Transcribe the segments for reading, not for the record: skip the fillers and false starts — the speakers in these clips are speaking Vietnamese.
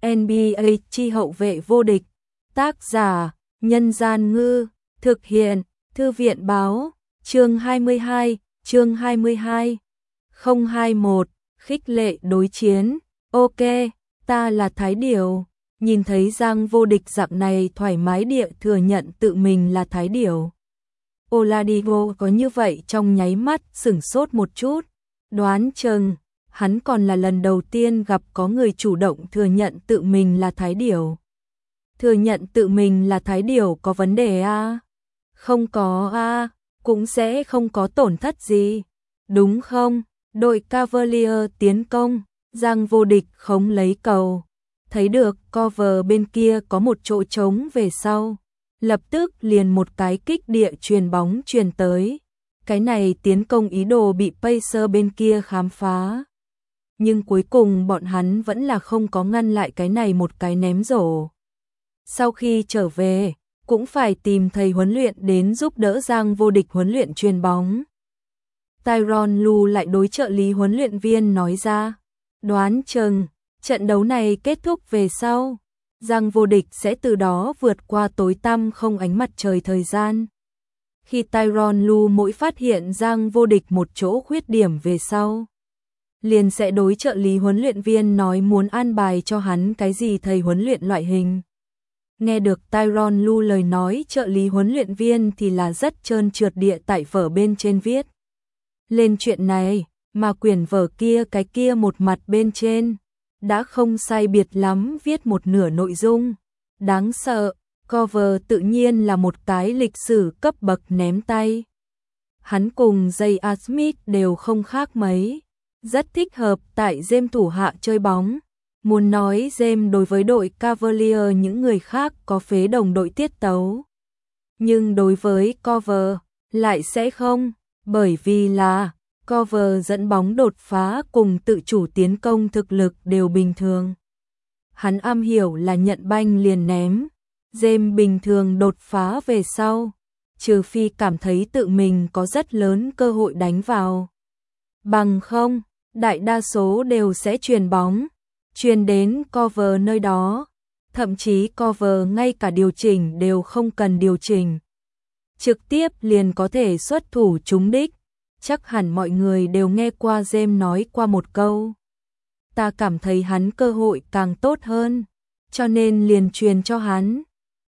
NBA chi hậu vệ vô địch. Tác giả: Nhân Gian Ngư. Thực hiện: Thư viện Báo. Chương 22. 021. Khích lệ đối chiến. Ok, ta là Thái Điểu. Nhìn thấy Giang Vô Địch dạng này thoải mái địa thừa nhận tự mình là Thái Điểu. Oladipo có như vậy trong nháy mắt sửng sốt một chút. Đoán chừng hắn còn là lần đầu tiên gặp có người chủ động thừa nhận tự mình là Thái Điểu. Thừa nhận tự mình là Thái Điểu có vấn đề à? Không có à, cũng sẽ không có tổn thất gì, đúng không? Đội Cavalier tiến công, Giang Vô Địch khống lấy cầu. Thấy được cover bên kia có một chỗ trống về sau. Lập tức liền một cái kích địa truyền bóng truyền tới. Cái này tiến công ý đồ bị Pacer bên kia khám phá. Nhưng cuối cùng bọn hắn vẫn là không có ngăn lại cái này một cái ném rổ. Sau khi trở về, cũng phải tìm thầy huấn luyện đến giúp đỡ Giang Vô Địch huấn luyện truyền bóng. Tyronn Lue lại đối trợ lý huấn luyện viên nói ra, đoán chừng trận đấu này kết thúc về sau, Giang Vô Địch sẽ từ đó vượt qua tối tăm không ánh mặt trời thời gian. Khi Tyronn Lue mỗi phát hiện Giang Vô Địch một chỗ khuyết điểm về sau, liền sẽ đối trợ lý huấn luyện viên nói muốn an bài cho hắn cái gì thầy huấn luyện loại hình. Nghe được Tyronn Lue lời nói, trợ lý huấn luyện viên thì là rất trơn trượt địa tại vở bên trên viết lên chuyện này, mà quyển vở kia cái kia một mặt bên trên đã không sai biệt lắm viết một nửa nội dung. Đáng sợ, cover tự nhiên là một cái lịch sử cấp bậc ném tay. Hắn cùng J.R. Smith đều không khác mấy, rất thích hợp tại James thủ hạ chơi bóng. Muốn nói James đối với đội Cavalier những người khác có phế đồng đội tiết tấu, nhưng đối với cover lại sẽ không, bởi vì là cover dẫn bóng đột phá cùng tự chủ tiến công thực lực đều bình thường. Hắn am hiểu là nhận banh liền ném. James bình thường đột phá về sau, trừ phi cảm thấy tự mình có rất lớn cơ hội đánh vào. Bằng không, đại đa số đều sẽ chuyền bóng, chuyền đến cover nơi đó, thậm chí cover ngay cả điều chỉnh đều không cần điều chỉnh. Trực tiếp liền có thể xuất thủ trúng đích. Chắc hẳn mọi người đều nghe qua James nói qua một câu. Ta cảm thấy hắn cơ hội càng tốt hơn, cho nên liền truyền cho hắn.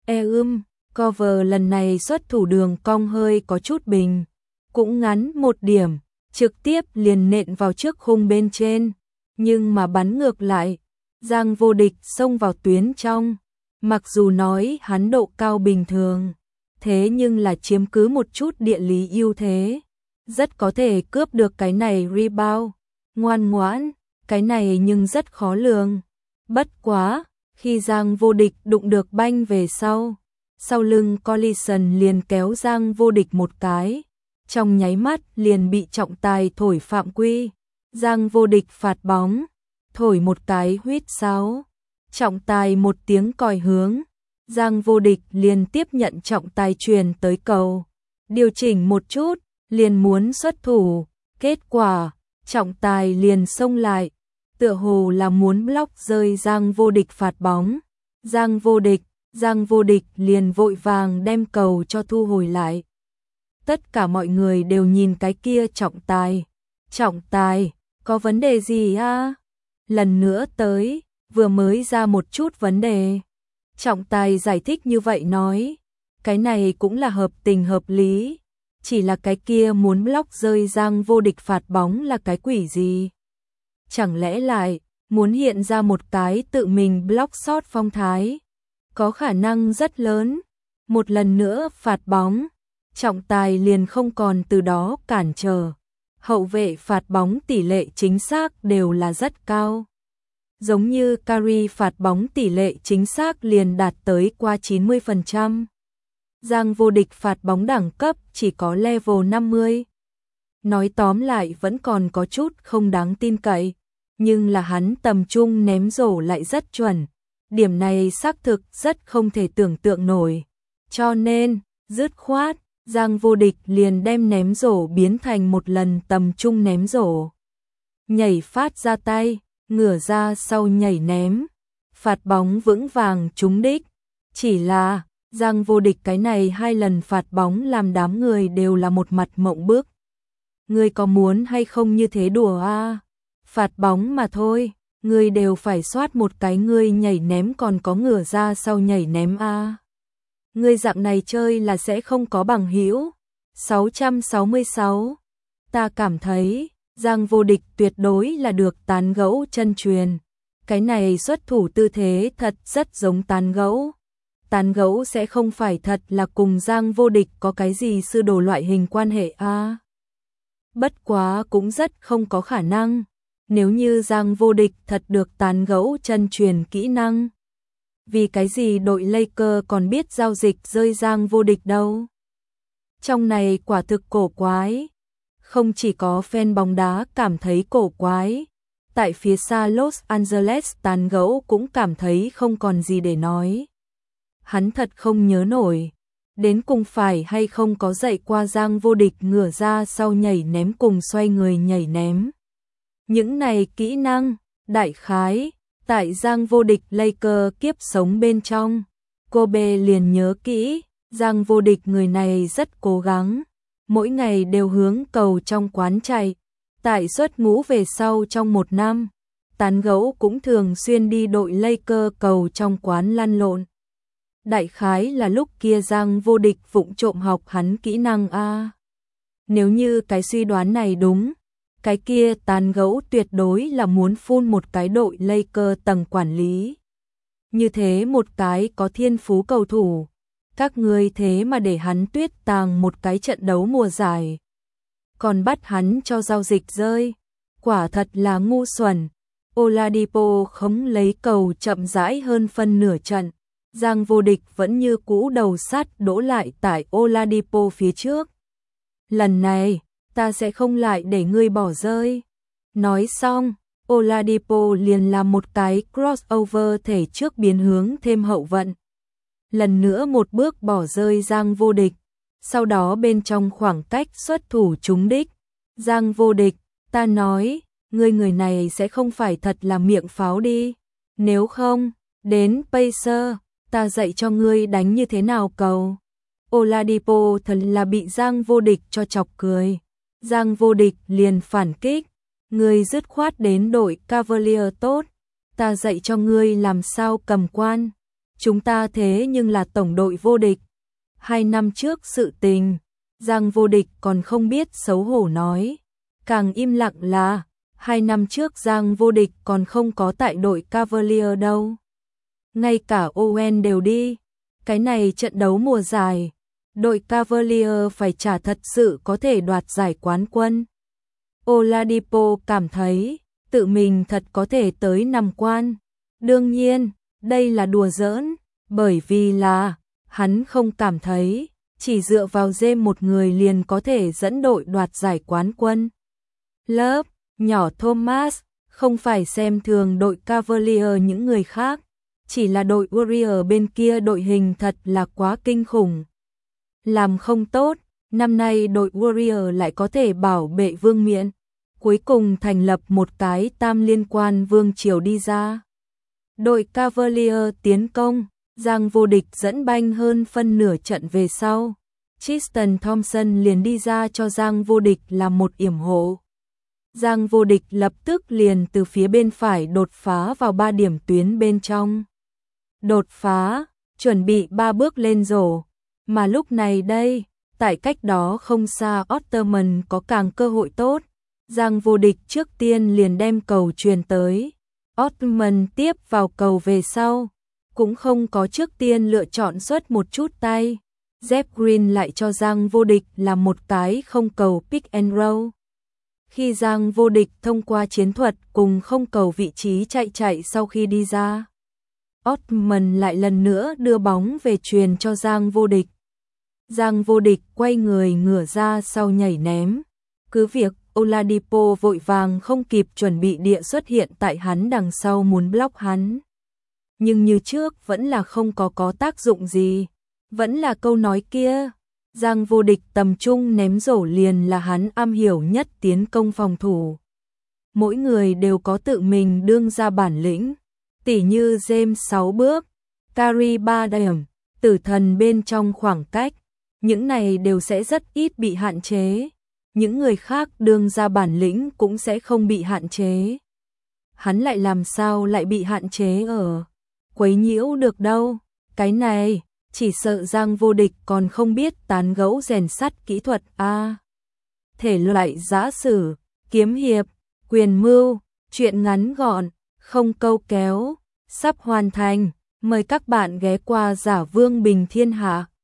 Cover lần này xuất thủ đường cong hơi có chút bình, cũng ngắn một điểm, trực tiếp liền nện vào trước khung bên trên, nhưng mà bắn ngược lại, Giang Vô Địch xông vào tuyến trong. Mặc dù nói hắn độ cao bình thường, thế nhưng là chiếm cứ một chút địa lý ưu thế, rất có thể cướp được cái này rebound. Ngoan ngoãn, cái này nhưng rất khó lường. Bất quá, khi Giang Vô Địch đụng được banh về sau lưng Collison liền kéo Giang Vô Địch một cái, trong nháy mắt liền bị trọng tài thổi phạm quy. Giang Vô Địch phạt bóng, thổi một cái huýt sáo, trọng tài một tiếng còi hướng, Giang Vô Địch liền tiếp nhận trọng tài truyền tới cầu, điều chỉnh một chút, liền muốn xuất thủ. Kết quả, trọng tài liền xông lại, tựa hồ là muốn block rơi Giang Vô Địch phạt bóng. Giang Vô Địch liền vội vàng đem cầu cho thu hồi lại. Tất cả mọi người đều nhìn cái kia trọng tài. Trọng tài, có vấn đề gì à? Lần nữa tới, vừa mới ra một chút vấn đề. Trọng tài giải thích như vậy nói, cái này cũng là hợp tình hợp lý. Chỉ là cái kia muốn block rơi Giang Vô Địch phạt bóng là cái quỷ gì? Chẳng lẽ lại muốn hiện ra một cái tự mình block shot phong thái? Có khả năng rất lớn. Một lần nữa phạt bóng, trọng tài liền không còn từ đó cản trở. Hậu vệ phạt bóng tỷ lệ chính xác đều là rất cao. Giống như Curry phạt bóng tỷ lệ chính xác liền đạt tới qua 90%. Giang Vô Địch phạt bóng đẳng cấp chỉ có level 50. Nói tóm lại vẫn còn có chút không đáng tin cậy, nhưng là hắn tầm trung ném rổ lại rất chuẩn. Điểm này xác thực rất không thể tưởng tượng nổi. Cho nên, dứt khoát, Giang Vô Địch liền đem ném rổ biến thành một lần tầm trung ném rổ. Nhảy phát ra tay, ngửa ra sau nhảy ném. phạt bóng vững vàng trúng đích. Chỉ là, Giang Vô Địch cái này 2 lần phạt bóng làm đám người đều là một mặt mộng bức. Ngươi có muốn hay không như thế đùa a? Phạt bóng mà thôi, ngươi đều phải soát một cái ngươi nhảy ném còn có ngửa ra sau nhảy ném a. Ngươi dạng này chơi là sẽ không có bằng hữu. 666. Ta cảm thấy, Giang Vô Địch tuyệt đối là được tán gẫu chân truyền. Cái này xuất thủ tư thế thật rất giống tán gẫu. Tán gẫu sẽ không phải thật là cùng Giang Vô Địch có cái gì sư đồ loại hình quan hệ a. Bất quá cũng rất không có khả năng. Nếu như Giang Vô Địch thật được tán gẫu chân truyền kỹ năng. Vì cái gì đội Lakers còn biết giao dịch rơi Giang Vô Địch đâu? Trong này quả thực cổ quái. Không chỉ có fan bóng đá cảm thấy cổ quái, tại phía xa Los Angeles tán gẫu cũng cảm thấy không còn gì để nói. Hắn thật không nhớ nổi, đến cùng phải hay không có dạy qua Giang Vô Địch ngửa ra sau nhảy ném cùng xoay người nhảy ném. Những này kỹ năng, đại khái, tại Giang Vô Địch Lakers kiếp sống bên trong, Kobe liền nhớ kỹ, Giang Vô Địch người này rất cố gắng, mỗi ngày đều hướng cầu trong quán chạy. Tại xuất ngũ về sau trong 1 năm, tán gẫu cũng thường xuyên đi đội Lakers cầu trong quán lăn lộn. Đại khái là lúc kia Giang Vô Địch vụng trộm học hắn kỹ năng a. Nếu như cái suy đoán này đúng, cái kia tán gẫu tuyệt đối là muốn phun một cái đội Lakers tầng quản lý. Như thế một cái có thiên phú cầu thủ, các ngươi thế mà để hắn tuyết tàng một cái trận đấu mùa giải. Còn bắt hắn cho giao dịch rơi, quả thật là ngu xuẩn. Oladipo không lấy cầu chậm rãi hơn phân nửa trận. Giang Vô Địch vẫn như cũ đầu sát đỗ lại tại Oladipo phía trước. Lần này, ta sẽ không lại để ngươi bỏ rơi. Nói xong, Oladipo liền làm một cái crossover thể trước biến hướng thêm hậu vận. Lần nữa một bước bỏ rơi Giang Vô Địch. Sau đó bên trong khoảng cách xuất thủ trúng đích. Giang Vô Địch, ta nói, ngươi người này sẽ không phải thật là miệng pháo đi. Nếu không, đến Pacer, ta dạy cho ngươi đánh như thế nào cầu. Oladipo thật là bị Giang Vô Địch cho chọc cười. Giang Vô Địch liền phản kích. Ngươi dứt khoát đến đội Cavalier tốt. Ta dạy cho ngươi làm sao cầm quan. Chúng ta thế nhưng là tổng đội vô địch. 2 năm trước sự tình, Giang Vô Địch còn không biết xấu hổ nói. Càng im lặng là, 2 năm trước Giang Vô Địch còn không có tại đội Cavalier đâu. Ngay cả Owen đều đi. Cái này trận đấu mùa giải, đội Cavalier phải trả thật sự có thể đoạt giải quán quân. Oladipo cảm thấy, tự mình thật có thể tới 5 quan. Đương nhiên, đây là đùa giỡn, bởi vì là, hắn không cảm thấy, chỉ dựa vào James một người liền có thể dẫn đội đoạt giải quán quân. Lớp, nhỏ Thomas, không phải xem thường đội Cavalier những người khác, chỉ là đội Warrior bên kia đội hình thật là quá kinh khủng. Làm không tốt, năm nay đội Warrior lại có thể bảo vệ vương miện, cuối cùng thành lập một cái tam liên quan vương triều đi ra. Đội Cavalier tiến công, Giang Vô Địch dẫn banh hơn phân nửa trận về sau. Tristan Thompson liền đi ra cho Giang Vô Địch làm một yểm hộ. Giang Vô Địch lập tức liền từ phía bên phải đột phá vào 3 điểm tuyến bên trong. Đột phá, chuẩn bị 3 bước lên rổ. Mà lúc này đây, tại cách đó không xa Otterman có càng cơ hội tốt. Giang Vô Địch trước tiên liền đem cầu truyền tới. Otterman tiếp vào cầu về sau, cũng không có trước tiên lựa chọn xuất một chút tay. Jeff Green lại cho Giang Vô Địch làm một cái không cầu pick and roll. Khi Giang Vô Địch thông qua chiến thuật cùng không cầu vị trí chạy sau khi đi ra, Otterman lại lần nữa đưa bóng về truyền cho Giang Vô Địch. Giang Vô Địch quay người ngửa ra sau nhảy ném. Cứ việc Oladipo vội vàng không kịp chuẩn bị địa xuất hiện tại hắn đằng sau muốn block hắn. Nhưng như trước vẫn là không có tác dụng gì. Vẫn là câu nói kia, Giang Vô Địch tầm trung ném rổ liền là hắn am hiểu nhất tiến công phòng thủ. Mỗi người đều có tự mình đương ra bản lĩnh. Tỉ như James 6 bước, Carry 3 điểm, tử thần bên trong khoảng cách, những này đều sẽ rất ít bị hạn chế. Những người khác đương ra bản lĩnh cũng sẽ không bị hạn chế. Hắn lại làm sao lại bị hạn chế ở quấy nhiễu được đâu. Cái này, chỉ sợ Giang Vô Địch còn không biết tán gẫu rèn sắt kỹ thuật a. Thể loại giã sử, kiếm hiệp, quyền mưu, truyện ngắn gọn, không câu kéo, sắp hoàn thành. Mời các bạn ghé qua Giả Vương Bình Thiên Hạ.